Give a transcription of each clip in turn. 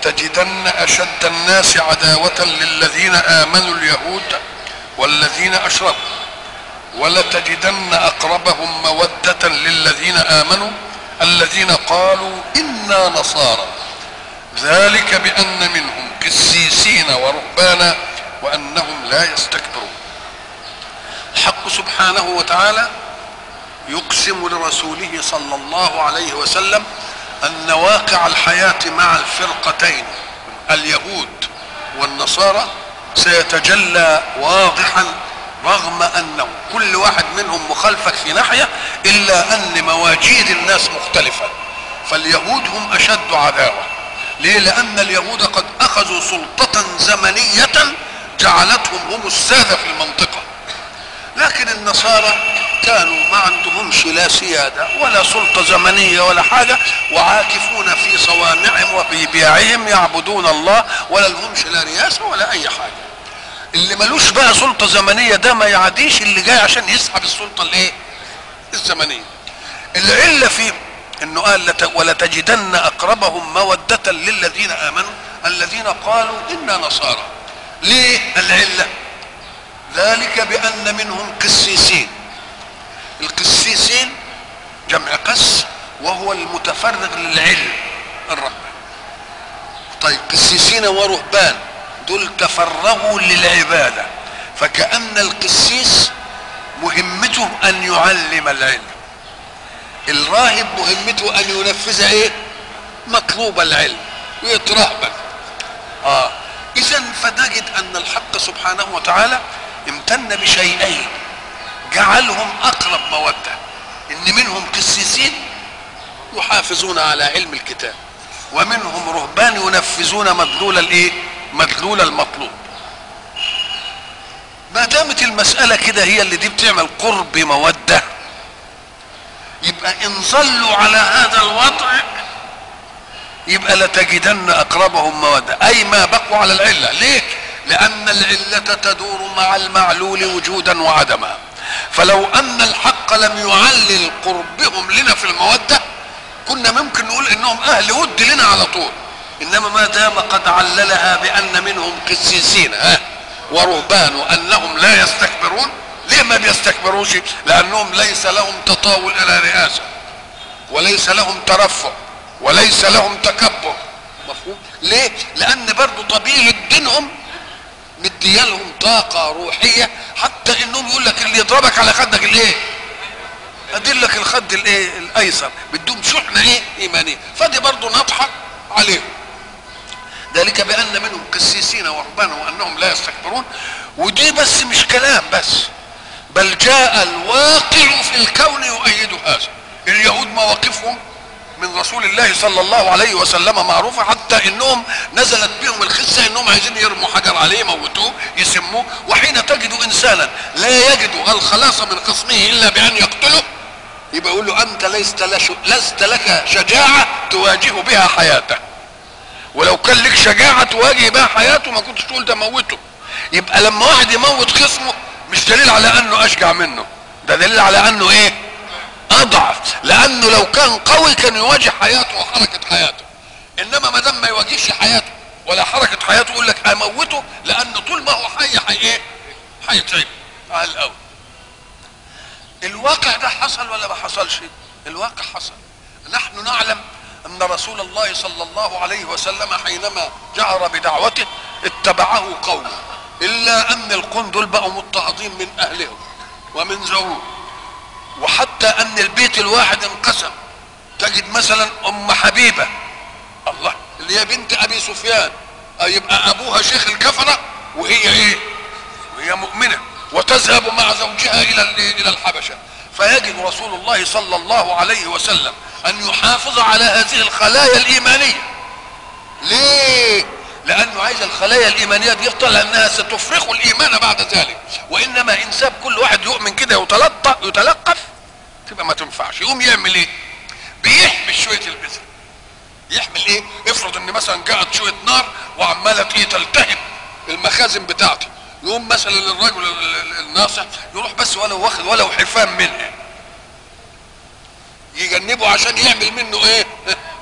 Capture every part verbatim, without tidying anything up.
لتجدن أشد الناس عداوة للذين آمنوا اليهود والذين أشركوا ولتجدن أقربهم مودة للذين آمنوا الذين قالوا إنا نصارى ذلك بأن منهم قسيسين ورهبانا وأنهم لا يستكبرون. الحق سبحانه وتعالى يقسم لرسوله صلى الله عليه وسلم أن واقع الحياة مع الفرقتين اليهود والنصارى سيتجلى واضحا رغم أنه كل واحد منهم مخالفك في ناحية إلا أن مواجيد الناس مختلفة. فاليهود هم أشد عداوة. ليه؟ لأن اليهود قد أخذوا سلطة زمنية جعلتهم هم السادة في المنطقة، لكن النصارى كانوا ما عندهمش لا سيادة ولا سلطة زمنية ولا حاجة، وعاكفون في صوامعهم وفي بيعهم يعبدون الله ولا لهمش لا رياسة ولا أي حاجة. اللي ملوش بقى سلطة زمنية ده ما يعديش اللي جاي عشان يسحب السلطة الايه الزمنية. العلة في انه قال ولتجدن اقربهم مودة للذين امنوا الذين قالوا انا نصارى. ليه العلة؟ ذلك بان منهم قسيسين. القسيسين جمع قس وهو المتفرغ للعلم الرباني. طيب قسيسين ورهبان دول تفرغوا للعبادة، فكأن القسيس مهمته ان يعلم العلم، الراهب مهمته ان ينفذ ايه مطلوب العلم ويترهبن. اه اذا فنجد ان الحق سبحانه وتعالى امتن بشيئين جعلهم اقرب مودة، ان منهم قسيسين يحافظون على علم الكتاب ومنهم رهبان ينفذون مدلول الايه مدلول المطلوب. ما دامت المسألة كده هي اللي دي بتعمل قرب مودة، يبقى ان ظلوا على هذا الوضع يبقى لتجدن اقربهم مودة، اي ما بقوا على العلة. ليه؟ لان العلة تدور مع المعلول وجودا وعدما، فلو ان الحق لم يعلل قربهم لنا في المودة كنا ممكن نقول انهم اهل ود لنا على طول، انما ما دام قد عللها بان منهم قسيسين ها ورهبان وانهم لا يستكبرون. ليه ما بيستكبروش؟ لانهم ليس لهم تطاول الى رئاسة وليس لهم ترفع وليس لهم تكبر. مفهوم؟ ليه؟ لان برضو طبيعة دينهم مديالهم طاقة روحية، حتى انهم يقول لك اللي يضربك على خدك الايه ادلك الخد الايه الايسر، بدهم شحنة ايه ايمانية، فدي برضو نضحك عليهم. ذلك بان منهم قسيسين ورهبانا وانهم لا يستكبرون. ودي بس مش كلام بس، بل جاء الواقع في الكون يؤيد هذا. اليهود مواقفهم من رسول الله صلى الله عليه وسلم معروفة، حتى انهم نزلت بهم الخسة انهم عايزين يرموا حجر عليه يموتوه يسموه، وحين تجد انسانا لا يجد الخلاص من خصمه الا بان يقتله يبقى يقول له انت لست لست لك شجاعة تواجه بها حياته، ولو كان لك شجاعة تواجه بها حياته ما كنتش تقول ده موته. يبقى لما واحد يموت خصمه مش دليل على انه اشجع منه، ده دليل على انه ايه اضعف، لانه لو كان قوي كان يواجه حياته وحركة حياته، انما ما دام ما يواجهش حياته ولا حركة حياته يقول لك اموته، لان طول ما هو حي حي ايه هيتعب على الاول. الواقع ده حصل ولا ما حصلش؟ الواقع حصل. نحن نعلم ان رسول الله صلى الله عليه وسلم حينما جهر بدعوته اتبعه قومه، الا ان القوم دول بقوا مضطهدين من اهلهم ومن زوجهم، وحتى ان البيت الواحد انقسم. تجد مثلا ام حبيبة الله اللي هي بنت ابي سفيان يبقى ابوها شيخ الكفرة وهي ايه وهي مؤمنة، وتذهب مع زوجها الى الى الحبشة. فيجب رسول الله صلى الله عليه وسلم ان يحافظ على هذه الخلايا الايمانية. ليه؟ لانه عايز الخلايا الايمانية دي يفضل، لانها ستفرخ الايمان بعد ذلك، وانما ان ساب كل واحد يؤمن كده ويتلطف يتلقف تبقى ما تنفعش. يقوم يعمل ايه؟ بيحمل شوية البذر. يحمل ايه؟ افرض ان مثلا جاءت شوية نار وعمالة ايه تلتهب المخازن بتاعتي، يقوم مثلا الرجل الناصح يروح بس ولو واخد ولو حفام منها يجنبه عشان يعمل منه ايه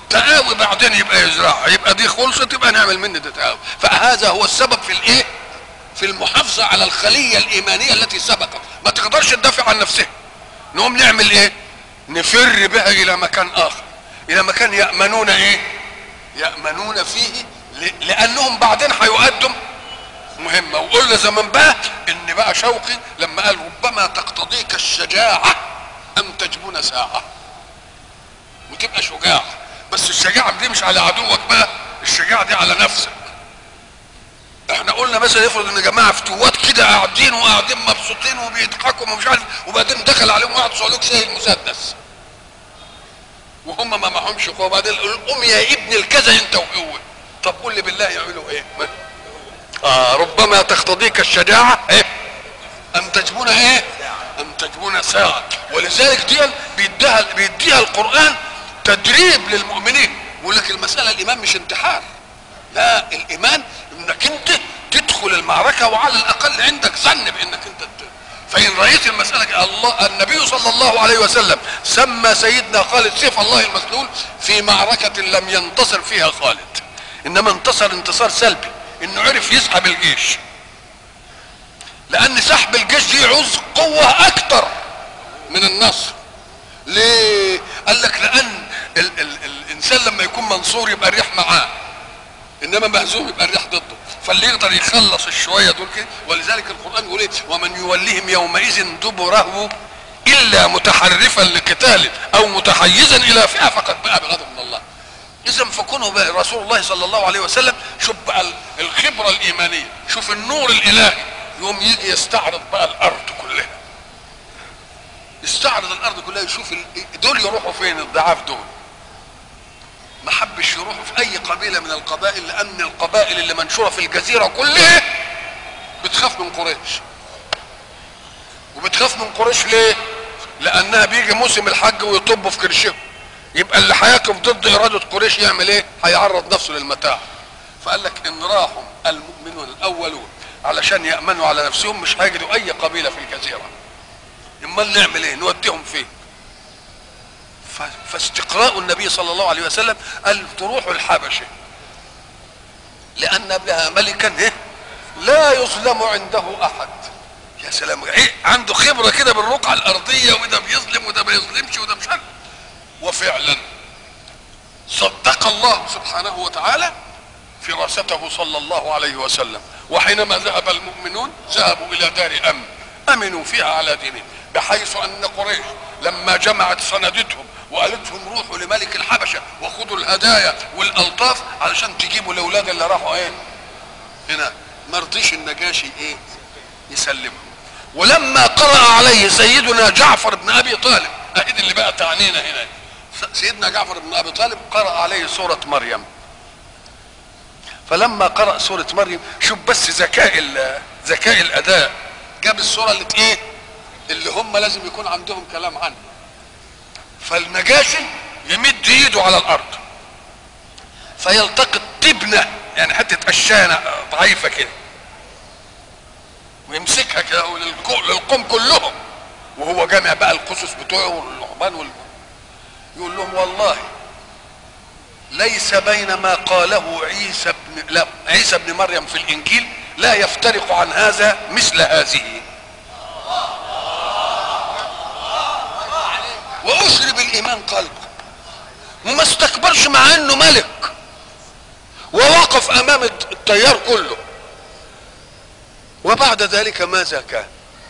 تقاوي بعدين يبقى يزرعها، يبقى دي خلصت يبقى نعمل منه ده تقاوي. فهذا هو السبب في الايه؟ في المحافظه على الخليه الايمانيه التي سبقت ما تقدرش تدافع عن نفسها. نقوم نعمل ايه؟ نفر بها الى مكان اخر، الى مكان يامنون ايه؟ يامنون فيه، لانهم بعدين هيؤدوا مهمه. وقلنا زمان بقى ان بقى شوقي لما قال ربما تقتضيك الشجاعه ان تجبن ساعه، وتبقى شجاع، بس الشجاعه دي مش على عدوك بقى، الشجاعه دي على نفسك. احنا قلنا مثلا افرض ان جماعه فتوات كده قاعدين وقاعدين مبسوطين وبيضحكوا ومش عارف، وبعدين دخل عليهم واحد صعلوك شايل مسدس وهم ما معهمش قوه، وبعدين قوم يا ابن الكذا انت وهو. طب قول لي بالله يعملوا ايه؟ اه ربما تقتضيك الشجاعه ايه؟ ان تجبن ايه؟ ان تجبن ساعه. ولذلك دي بيديها بيديها القران تدريب للمؤمنين. يقول لك المساله الايمان مش انتحار، لا، الايمان انك انت تدخل المعركه وعلى الاقل عندك ظن بانك انت. فان رايت المساله، الله النبي صلى الله عليه وسلم سمى سيدنا خالد سيف الله المسلول في معركه لم ينتصر فيها خالد، انما انتصر انتصار سلبي، انه عرف يسحب الجيش. لان سحب الجيش دي يعوز قوه اكتر من النصر. ليه؟ قال لك لان ال ال الانسان لما يكون منصور يبقى الريح معاه، انما مهزوم يبقى الريح ضده، فاللي يقدر يخلص الشويه دول كده. ولذلك القران يقول ايه؟ ومن يوليهم يومئذ دبره الا متحرفا لقتال او متحيزا الى فئه فقد باء بغضب من الله. اذا فكونه بقى رسول الله صلى الله عليه وسلم، شوف بقى الخبره الايمانيه، شوف النور الالهي، يوم يجي يستعرض بقى الارض كلها، يستعرض الارض كلها، يشوف دول يروحوا فين الضعاف دول. ما حبش يروحوا في اي قبيله من القبائل، لان القبائل اللي منشوره في الجزيره كلها بتخاف من قريش. وبتخاف من قريش ليه؟ لانها بيجي موسم الحج ويطبوا في كرشهم، يبقى اللي هيقف ضد اراده قريش يعمل ايه؟ هيعرض نفسه للمتاع. فقال لك ان راحوا المؤمنون الاولون علشان يامنوا على نفسهم مش هيجدوا اي قبيله في الجزيره. امال نعمل ايه؟ نوديهم فين؟ فاستقراء النبي صلى الله عليه وسلم قال تروحوا الحبشه لان بها ملكا لا يظلم عنده احد. يا سلام، ايه عنده خبره كده بالرقعه الارضيه، وده بيظلم وده ما يظلمش وده مش عارف. وفعلا صدق الله سبحانه وتعالى فراسته صلى الله عليه وسلم. وحينما ذهب المؤمنون ذهبوا الى دار امن امنوا فيها على دينهم، بحيث ان قريش لما جمعت سندتهم وقالت لهم روحوا لملك الحبشه وخذوا الهدايا والالطاف علشان تجيبوا الاولاد اللي راحوا ايه هنا، ما رضيش النجاشي ايه يسلمهم. ولما قرأ عليه سيدنا جعفر بن ابي طالب، اكيد اللي بقى تعنينا هنا، سيدنا جعفر بن ابي طالب قرأ عليه سورة مريم. فلما قرأ سورة مريم، شوف بس ذكاء ذكاء الاداء، جاب السورة اللي ايه اللي هم لازم يكون عندهم كلام عنها. فالنجاشي يمد ايده على الارض فيلتقط تبنه، يعني حته قشانه ضعيفه كده، ويمسكها كده للقوم كلهم، وهو جامع بقى القصص بتوعه واللعبان وال... يقول لهم والله ليس بين ما قاله عيسى بن لا عيسى بن مريم في الانجيل لا يفترق عن هذا مثل هذه. واشرب الايمان قلبه، وما استكبرش مع انه ملك، ووقف امام التيار كله. وبعد ذلك ماذا كان؟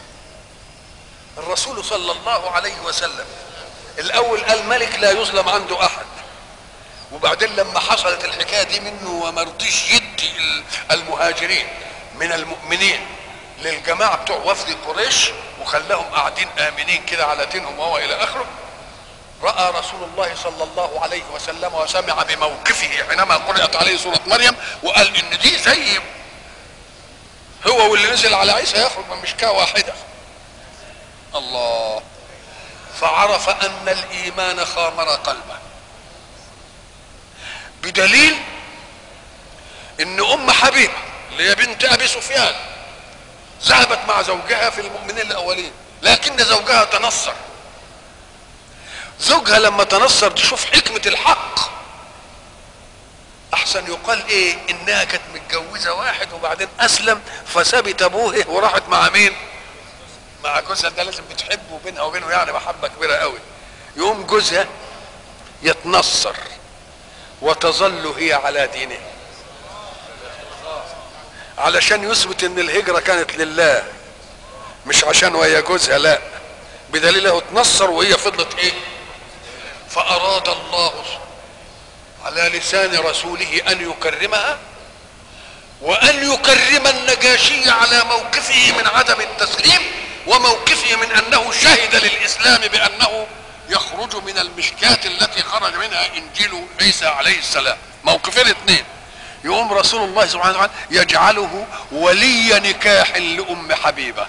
الرسول صلى الله عليه وسلم الاول قال ملك لا يظلم عنده احد، وبعدين لما حصلت الحكايه دي منه وما رضيش يدي المهاجرين من المؤمنين للجماعه بتوع وفد قريش وخلاهم قاعدين امنين كده على دينهم وهو الى اخره، راى رسول الله صلى الله عليه وسلم وسمع بموقفه حينما قرات عليه سوره مريم، وقال ان دي زي هو واللي نزل على عيسى يخرج من مشكاه واحده. الله، فعرف ان الايمان خامر قلبه، بدليل ان ام حبيبه اللي هي بنت ابي سفيان ذهبت مع زوجها في المؤمنين الاولين، لكن زوجها تنصر. زوجها لما تنصر تشوف حكمه الحق احسن يقال ايه انها كانت متجوزه واحد وبعدين اسلم فسابت ابوه وراحت مع مين؟ مع جوزها. ده لازم بتحبه بينها وبينه يعني محبه كبيره قوي. يقوم جوزها يتنصر وتظل هي على دينه علشان يثبت ان الهجره كانت لله مش عشان وهي جوزها، لا، بدليل انه اتنصر وهي فضلت ايه. فاراد الله على لسان رسوله ان يكرمها وان يكرم النجاشي على موقفه من عدم التسليم وموقفه من انه شهد للاسلام بانه يخرج من المشكاة التي خرج منها انجيل عيسى عليه السلام. موقفين اثنين. يقوم رسول الله سبحانه وتعالى يجعله ولي نكاح لأم حبيبة.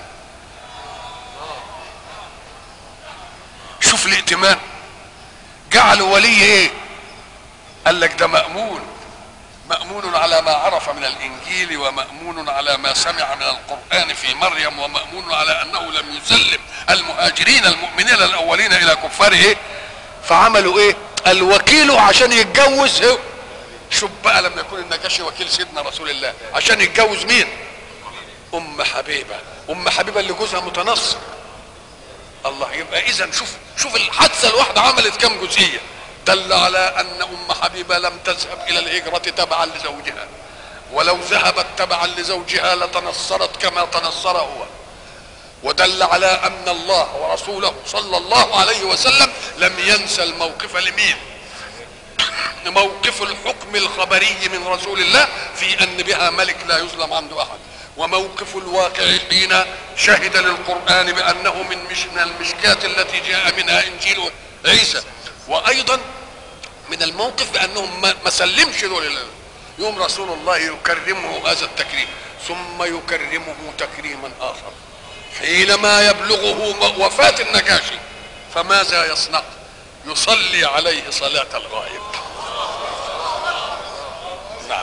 شوف الائتمان، جعله ولي ايه؟ قال لك ده مأمون، مأمون على ما عرف من الانجيل ومأمون على ما سمع من القرآن في مريم ومأمون على انه لم يسلم المهاجرين المؤمنين الاولين الى كفار ايه. فعملوا ايه؟ الوكيل عشان يتجوز هو. شوف بقى لما يكون النجاشي وكيل سيدنا رسول الله عشان يتجوز مين؟ ام حبيبه. ام حبيبه اللي جوزها متنصر. الله. يبقى اذا شوف شوف الحادثه الواحده عملت كم جزئيه. دل على ان ام حبيبه لم تذهب الى الهجره تبعا لزوجها، ولو ذهبت تبعا لزوجها لتنصرت كما تنصر هو. ودل على ان الله ورسوله صلى الله عليه وسلم لم ينسى الموقف لمين؟ موقف الحكم الخبري من رسول الله في ان بها ملك لا يظلم عنده احد، وموقف الواقع حين شهد للقرآن بانه من مش من المشكاة التي جاء منها انجيل عيسى، وايضا من الموقف بانهم ما سلمش دول. يوم رسول الله يكرمه هذا التكريم ثم يكرمه تكريما اخر حينما يبلغه وفاة النجاشي. فماذا يصنع؟ يصلي عليه صلاة الغائب. نعم.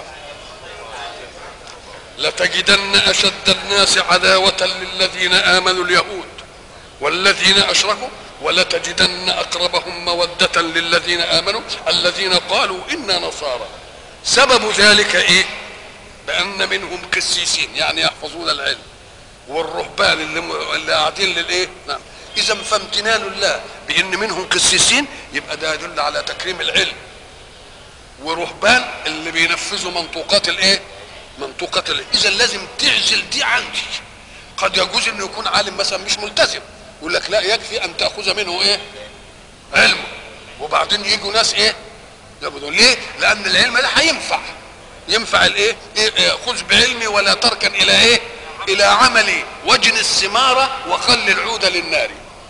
لتجدن اشد الناس عداوة للذين امنوا اليهود والذين اشركوا ولتجدن اقربهم مودة للذين امنوا الذين قالوا انا نصارى. سبب ذلك ايه؟ بان منهم قسيسين يعني يحفظون العلم، والرهبان اللي, اللي قاعدين للايه. نعم. اذا فامتنان الله بان منهم قسيسين يبقى ده يدل على تكريم العلم، ورهبان اللي بينفذوا منطوقات الايه؟ منطوقات الايه. اذا لازم تعزل دي عنك. قد يجوز انه يكون عالم مثلا مش ملتزم، يقول لك لا يكفي ان تاخذ منه ايه؟ علمه، وبعدين يجوا ناس ايه؟ يقولوا ليه؟ لان العلم ده هينفع ينفع الايه؟ إيه؟ خذ بعلمي ولا تركن الى ايه؟ الى عملي واجن الثمار وخل العود للنار.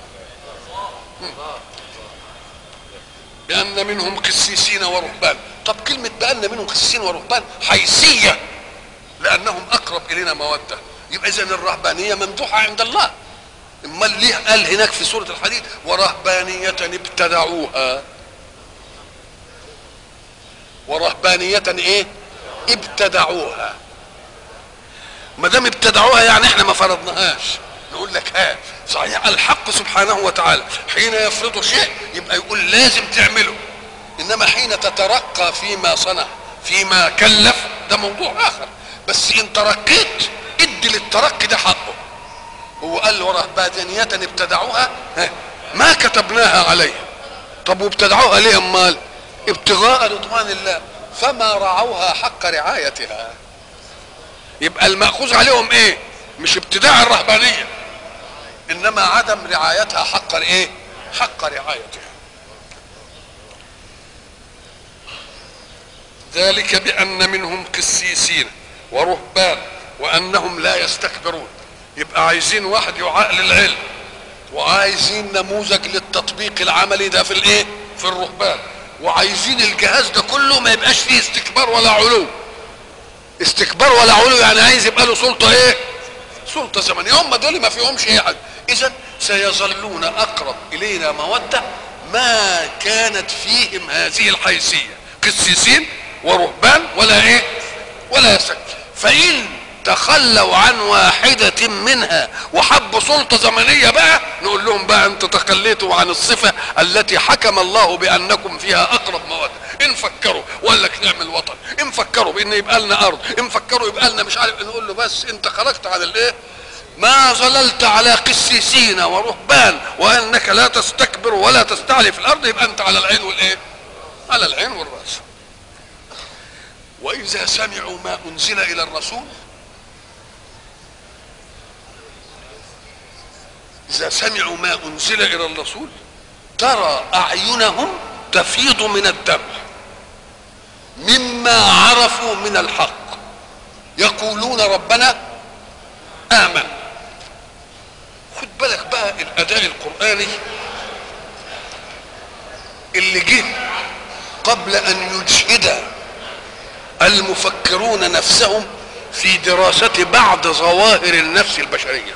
بان منهم قسيسين ورهبان. طب كلمه بان منهم قسيسين ورهبان حيثيه لانهم اقرب الينا موده. يبقى اذا الرهبانيه ممدوحه عند الله. امال ليه قال هناك في سوره الحديد ورهبانيه ابتدعوها؟ ورهبانيه ايه؟ ابتدعوها. ما دام ابتدعوها يعني احنا ما فرضناهاش. نقول لك ها صحيح الحق سبحانه وتعالى حين يفرض شيء يبقى يقول لازم تعمله، انما حين تترقى فيما صنع فيما كلف ده موضوع اخر. بس ان ترقيت ادي للترقي ده حقه. هو قال ورهبانية ابتدعوها ما كتبناها عليهم. طب وابتدعوها ليه امال؟ ابتغاء رضوان الله فما رعوها حق رعايتها. يبقى المأخوذ عليهم ايه؟ مش ابتداع الرهبانية، انما عدم رعايتها حق ايه؟ حق رعايتها. ذلك بان منهم قسيسين ورهبان وانهم لا يستكبرون. يبقى عايزين واحد يعقل العلم وعايزين نموذج للتطبيق العملي ده في الايه؟ في الرهبان. وعايزين الجهاز ده كله ما يبقاش فيه استكبار ولا علو. استكبار ولا علو يعني عايز يبقى له سلطه ايه؟ سلطه زمنيه. هم دول ما فيهمش ايه حاجه. اذا سيظلون اقرب الينا موده ما كانت فيهم هذه الحيثيه، قسيسين ورهبان ولا ايه؟ ولا يستكبر. فان تخلوا عن واحده منها وحبوا سلطه زمنيه بقى نقول لهم بقى انتوا تخليتوا عن الصفه التي حكم الله بانكم فيها اقرب موده. ان فكروا وقال لك نعمل وطن، ان فكروا بان يبقى لنا ارض، ان فكروا يبقى لنا مش عارف، نقول له بس انت خرجت على الايه؟ ما ظللت على قسيسين ورهبان وانك لا تستكبر ولا تستعلي في الارض، يبقى انت على العين والايه؟ على العين والراس. واذا سمعوا ما انزل الى الرسول، اذا سمعوا ما انزل الى الرسول ترى اعينهم تفيض من الدمع مما عرفوا من الحق يقولون ربنا آمن. خد بالك بقى الأداء القرآني اللي جه قبل أن يجهد المفكرون نفسهم في دراسة بعض ظواهر النفس البشرية.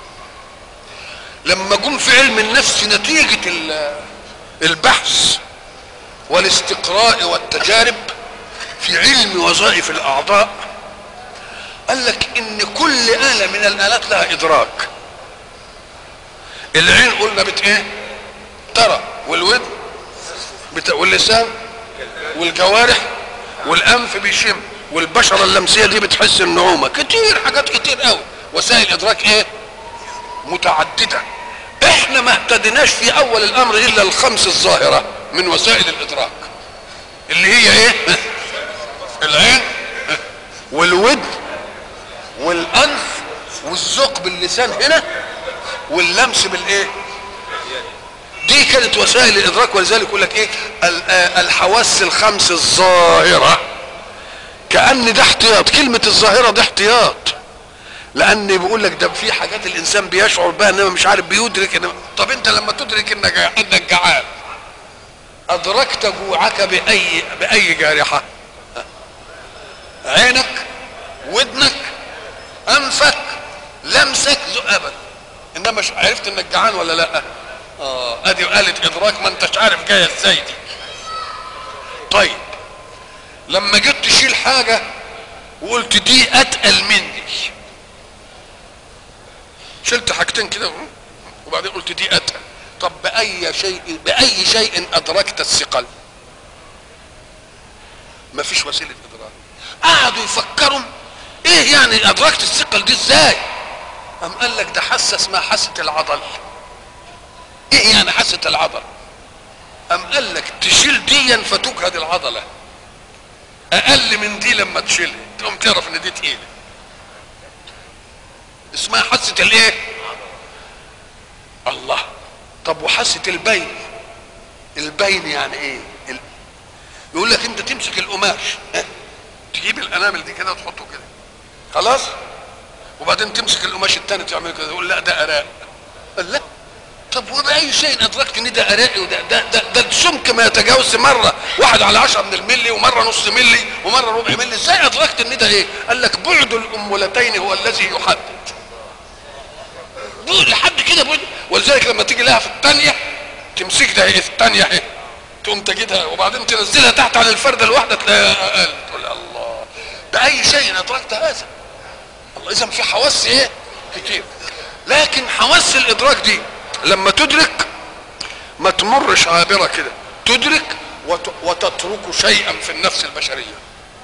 لما جم في علم النفس نتيجة البحث والاستقراء والتجارب في علم وظائف الأعضاء، قال لك إن كل آلة من الآلات لها إدراك. العين قلنا بت إيه؟ ترى، والودن بت... واللسان والجوارح والأنف بيشم، والبشرة اللمسية دي بتحس النعومة، كتير حاجات كتير قوي، وسائل إدراك إيه؟ متعددة. إحنا ما اهتديناش في أول الأمر إلا الخمس الظاهرة من وسائل الإدراك، اللي هي إيه؟ العين والودن والأنف والذوق باللسان هنا واللمس بالايه؟ دي كانت وسائل الادراك. ولذلك يقول لك ايه؟ الحواس الخمس الظاهره، كأن ده احتياط. كلمه الظاهره ده احتياط، لان بيقول لك ده في حاجات الانسان بيشعر بها انما مش عارف بيدرك إنما. طب انت لما تدرك انك انك جعان، ادركت جوعك باي باي جارحه؟ عينك، ودنك، انفك، لمسك، ابدا. انما مش عرفت انك جعان ولا لا؟ اه ادي آلة ادراك ما انتش عارف جايه ازاي دي. طيب لما جيت تشيل حاجه وقلت دي اتقل مني، شلت حاجتين كده وبعدين قلت دي اتقل، طب باي شيء باي شيء ادركت الثقل؟ مفيش وسيله ادراك. قعدوا يفكروا ايه يعني ادركت الثقل دي ازاي؟ قام قال لك ده حاسه اسمها حاسه العضل. ايه يعني حاسه العضل؟ قام قال لك تشيل ديا فتجهد العضله، اقل من دي لما تشيلها تقوم تعرف ان دي تقيله، اسمها حاسه الايه؟ الله. طب وحاسه البين؟ البين يعني ايه؟ يقول لك انت تمسك القماش، تجيب الانامل دي كده وتحطه كده خلاص، وبعدين تمسك القماش الثاني تعمل كده، يقول لا ده اراء. لا. طب وباي شيء ادركت ان ده ارائي وده ده ده, ده السمك ما يتجاوز مره واحد على عشرة من الملي ومره نص ملي ومره ربع ملي، ازاي ادركت ان ده ايه؟ قال لك بعد الامولتين هو الذي يحدد. بعد لحد كده بعد. ولذلك لما تيجي لها في الثانيه تمسك ده ايه؟ في الثانيه اهي تقوم تجدها وبعدين تنزلها تحت عن الفرده الواحده تلاقيها اقل، تقول الله باي شيء ادركت هذا؟ الله. اذا في حواس ايه؟ كتير. لكن حواس الادراك دي لما تدرك ما تمرش عابره كده، تدرك وتترك شيئا في النفس البشريه.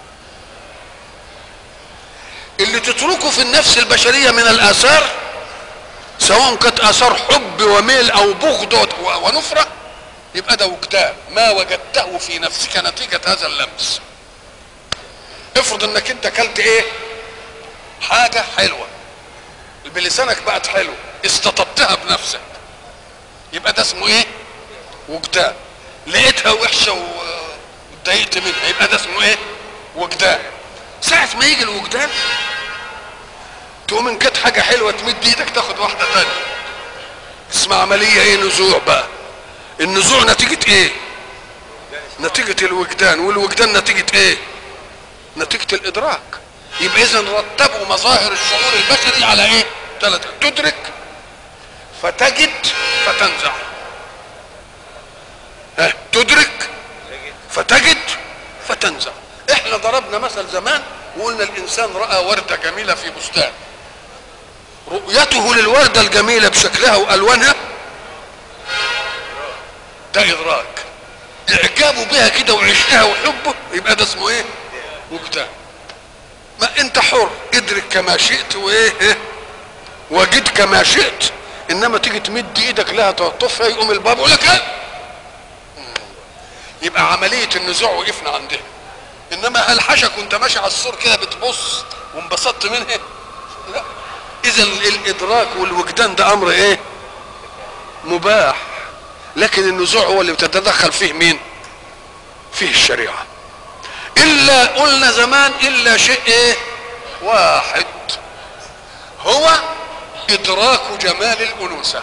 اللي تتركه في النفس البشريه من الاثار، سواء كانت اثار حب وميل او بغض ونفره، يبقى ده وجدان ما وجدته في نفسك نتيجه هذا اللمس. افرض انك انت اكلت ايه؟ حاجه حلوه بلسانك بقت حلوه، استطبتها بنفسك، يبقى ده اسمه ايه؟ وجدان. لقيتها وحشه واتضايقت منها، يبقى ده اسمه ايه؟ وجدان. ساعه ما يجي الوجدان تقوم ان كانت حاجه حلوه تمد ايدك تاخد واحده ثانيه، اسمها عمليه ايه؟ نزوع بقى. النزوع نتيجه ايه؟ نتيجه الوجدان، والوجدان نتيجه ايه؟ نتيجه الادراك. يبقى اذا رتبوا مظاهر الشعور البشري على ايه؟ ثلاثه: تدرك فتجد فتنزع. ها تدرك فتجد فتنزع. احنا ضربنا مثل زمان وقلنا الانسان راى ورده جميله في بستان، رؤيته للورده الجميله بشكلها والوانها ده ادراك. اعجابه بها كده وعشقها وحبه، يبقى ده اسمه ايه؟ وجدان. ما انت حر، ادرك كما شئت وايه ايه وجد كما شئت، انما تيجي تمد ايدك لها تعطفها يقوم الباب يقول لك ايه. يبقى عمليه النزوع وقفنا عندها. انما هل حشك وانت ماشي على السور كده بتبص وانبسطت منها؟ لا. اذا الادراك والوجدان ده امر ايه؟ مباح. لكن النزوع هو اللي بتتدخل فيه مين؟ فيه الشريعه. الا قلنا زمان الا شيء ايه؟ واحد، هو ادراك جمال الانوثه.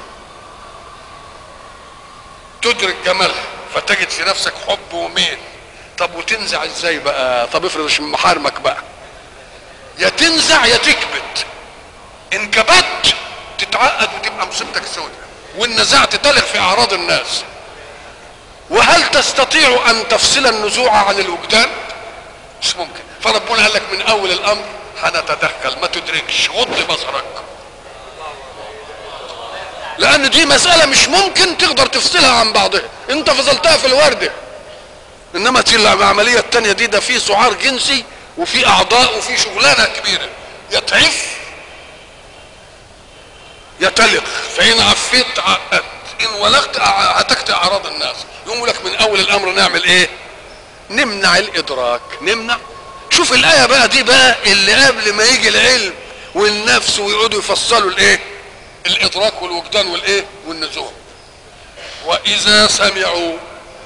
تدرك جمالها فتجد في نفسك حب وميل. طب وتنزع ازاي بقى؟ طب افرض مش من محارمك بقى، يا تنزع يا تكبت. ان كبت تتعقد وتبقى مصيبتك سودة، وان نزعت تلغ في اعراض الناس. وهل تستطيع ان تفصل النزوع عن الوجدان؟ مش ممكن. فربنا قال لك من اول الامر هنتدخل، ما تدركش، غض بصرك، لان دي مسألة مش ممكن تقدر تفصلها عن بعضها. انت فصلتها في الوردة، انما العملية التانية دي ده في سعار جنسي وفي اعضاء وفي شغلانة كبيرة. يتعف يتلق، فان عفيت عقدت، ان ولغت هتكت اعراض الناس. يقوم لك من اول الامر نعمل ايه؟ نمنع الادراك، نمنع. شوف الايه بقى دي بقى اللي قبل ما يجي العلم والنفس ويقعدوا يفصلوا الايه؟ الادراك والوجدان والايه؟ والنزوع. واذا سمعوا،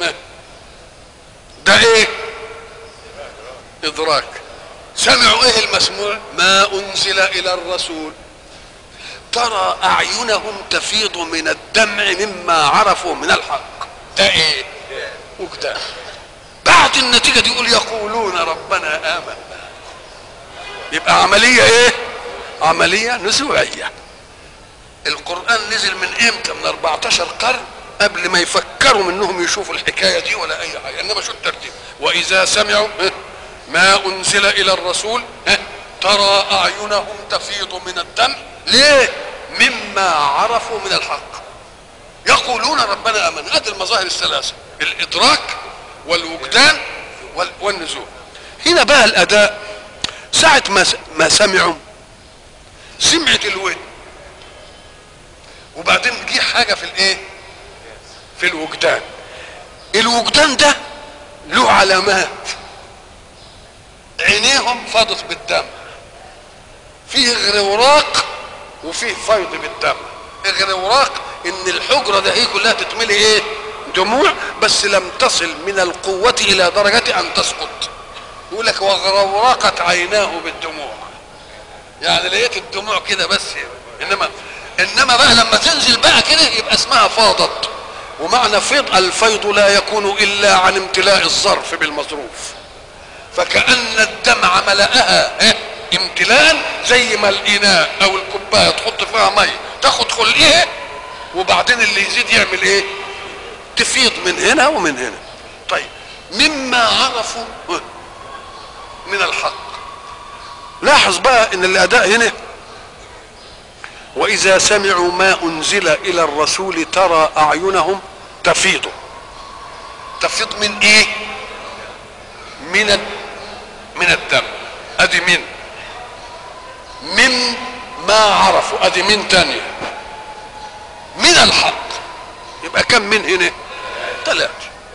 ده ايه؟ ادراك. سمعوا ايه المسموع؟ ما انزل الى الرسول ترى اعينهم تفيض من الدمع مما عرفوا من الحق. ده ايه؟ وجدان. بعد النتيجه دي يقول يقولون ربنا امنا. يبقى عمليه ايه؟ عمليه نزوعيه. القران نزل من امتى؟ من أربعتاشر قرن قبل ما يفكروا منهم يشوفوا الحكايه دي ولا اي حاجه. انما شو الترتيب؟ واذا سمعوا ما انزل الى الرسول ترى اعينهم تفيض من الدمع. ليه؟ مما عرفوا من الحق. يقولون ربنا امنا. ادي المظاهر الثلاثه: الادراك والوجدان والنزول. هنا بقى الاداء. ساعه ما ما سمعوا، سمعت الودن، وبعدين جه حاجه في الايه؟ في الوجدان. الوجدان ده له علامات. عينيهم فاضت بالدم، فيه غروراق وفيه فيض بالدم. الغروراق ان الحجره ده هي كلها تتملي ايه؟ دموع، بس لم تصل من القوه الى درجه ان تسقط. يقول لك وغرورقت عيناه بالدموع، يعني لقيت الدموع كده بس. انما انما بقى لما تنزل بقى كده يبقى اسمها فاضت. ومعنى فيض، الفيض لا يكون الا عن امتلاء الظرف بالمظروف. فكأن الدمع ملأها ايه؟ امتلاء، زي ما الاناء او الكوبايه تحط فيها ميه تاخد خلقها، وبعدين اللي يزيد يعمل ايه؟ تفيض من هنا ومن هنا. طيب مما عرفوا من الحق. لاحظ بقى ان الاداء هنا واذا سمعوا ما انزل الى الرسول ترى اعينهم تفيض. تفيض من ايه؟ من من الدم. ادي من من ما عرفوا. ادي من تانية من الحق. يبقى كم من هنا؟ ثلاثة.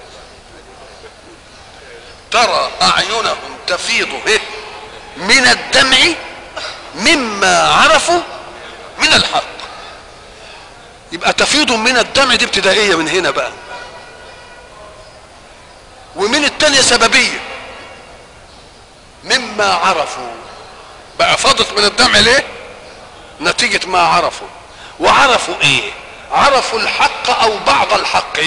ترى اعينهم تفيض ايه؟ من الدمع مما عرفوا من الحق. يبقى تفيض من الدمع دي ابتدائية من هنا بقى، ومن التانية سببية مما عرفوا. بقى فاضت من الدمع ليه؟ نتيجة ما عرفوا. وعرفوا ايه؟ عرفوا الحق او بعض الحق.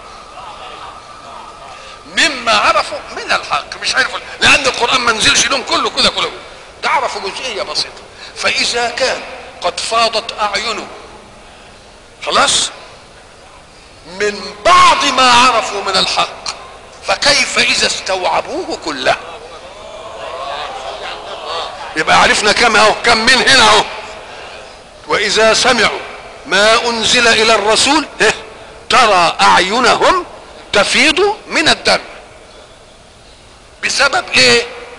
مما عرفوا من الحق، مش عارفوا، لان القرآن ما نزلش لهم كله كده كله، ده عرفوا جزئية بسيطة. فاذا كان قد فاضت اعينه خلاص من بعض ما عرفوا من الحق، فكيف اذا استوعبوه كله؟ يبقى عرفنا كم اهو، كم من هنا اهو. واذا سمعوا ما انزل الى الرسول ترى اعينهم تفيض من الدم بسبب ايه؟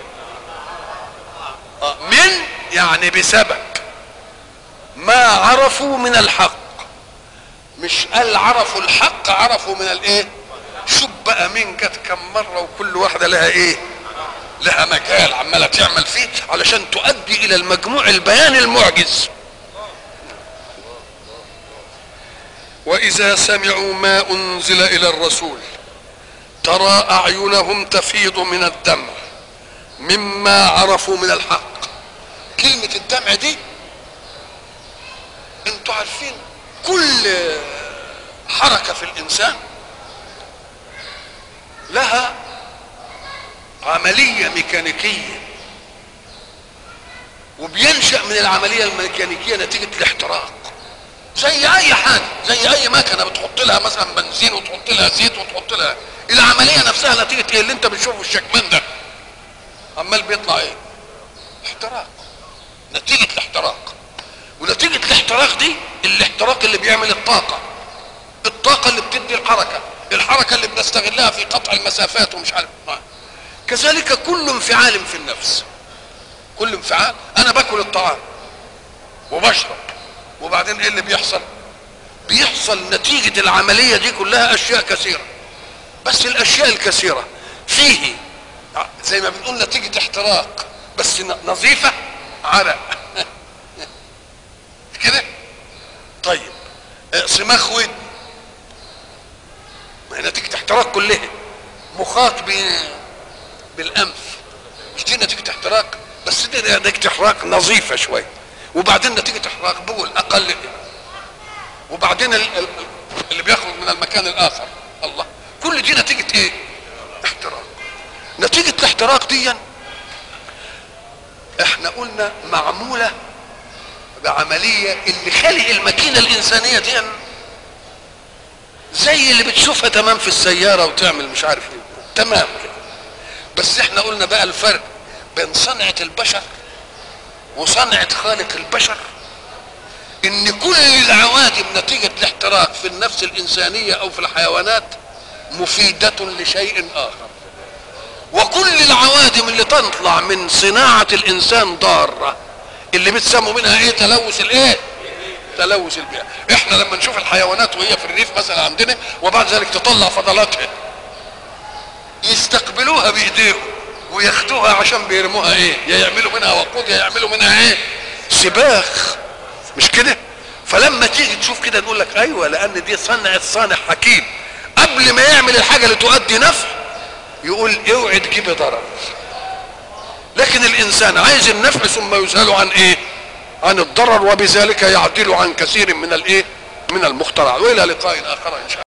آه من يعني بسبب ما عرفوا من الحق. مش قال عرفوا الحق، عرفوا من الايه؟ شوف بقى مين جت كم مره وكل واحده لها ايه؟ لها مجال عماله تعمل فيه علشان تؤدي الى المجموع البيان المعجز. واذا سمعوا ما انزل الى الرسول ترى اعينهم تفيض من الدمع مما عرفوا من الحق. كلمه الدمع دي انتوا عارفين كل حركه في الانسان لها عمليه ميكانيكيه، وبينشا من العمليه الميكانيكيه نتيجه الاحتراق. زي اي حاجه، زي اي مكنه بتحط لها مثلا بنزين وتحط لها زيت وتحط لها، العمليه نفسها نتيجه ايه؟ اللي انت بتشوفه الشكمان ده عمال بيطلع ايه؟ احتراق، نتيجه الاحتراق. ونتيجه الاحتراق دي الاحتراق اللي بيعمل الطاقه، الطاقه اللي بتدي الحركه، الحركه اللي بنستغلها في قطع المسافات ومش عارف. كذلك كل انفعال في النفس، كل انفعال. انا باكل الطعام وبشرب، وبعدين ايه اللي بيحصل؟ بيحصل نتيجه العمليه دي كلها اشياء كثيره، بس الاشياء الكثيره فيه زي ما بنقول نتيجه احتراق، بس نظيفه عرق كده. طيب صماخ ودن ما هي نتيجه احتراق كلها، مخاط بالانف مش دي نتيجه احتراق، بس دي نتيجه احتراق نظيفه شويه، وبعدين نتيجه احتراق بول اقل، وبعدين اللي بيخرج من المكان الاخر. الله، كل دي نتيجه ايه؟ احتراق. نتيجه الاحتراق دي احنا قلنا معموله بعمليه اللي خلق الماكينه الانسانيه دي زي اللي بتشوفها تمام في السياره وتعمل مش عارف ايه تمام كده. بس احنا قلنا بقى الفرق بين صنعه البشر وصنعه خالق البشر، ان كل العوادم نتيجه الاحتراق في النفس الانسانيه او في الحيوانات مفيده لشيء اخر، وكل العوادم اللي تطلع من صناعه الانسان ضاره، اللي بتسموا منها ايه؟ تلوث الايه؟ تلوث البيئه. احنا لما نشوف الحيوانات وهي في الريف مثلا عندنا وبعد ذلك تطلع فضلاتها، يستقبلوها بايديهم وياخدوها عشان بيرموها ايه؟ يا يعملوا منها وقود يا يعملوا منها ايه؟ سباخ، مش كده؟ فلما تيجي تشوف كده نقول لك ايوه، لان دي صنعه صانع حكيم، قبل ما يعمل الحاجه اللي تؤدي نفع يقول اوعي تجيبي ضرر. لكن الانسان عايز النفع ثم يسأل عن ايه؟ عن الضرر، وبذلك يعدل عن كثير من الايه؟ من المخترع. والى لقاء اخر ان شاء الله.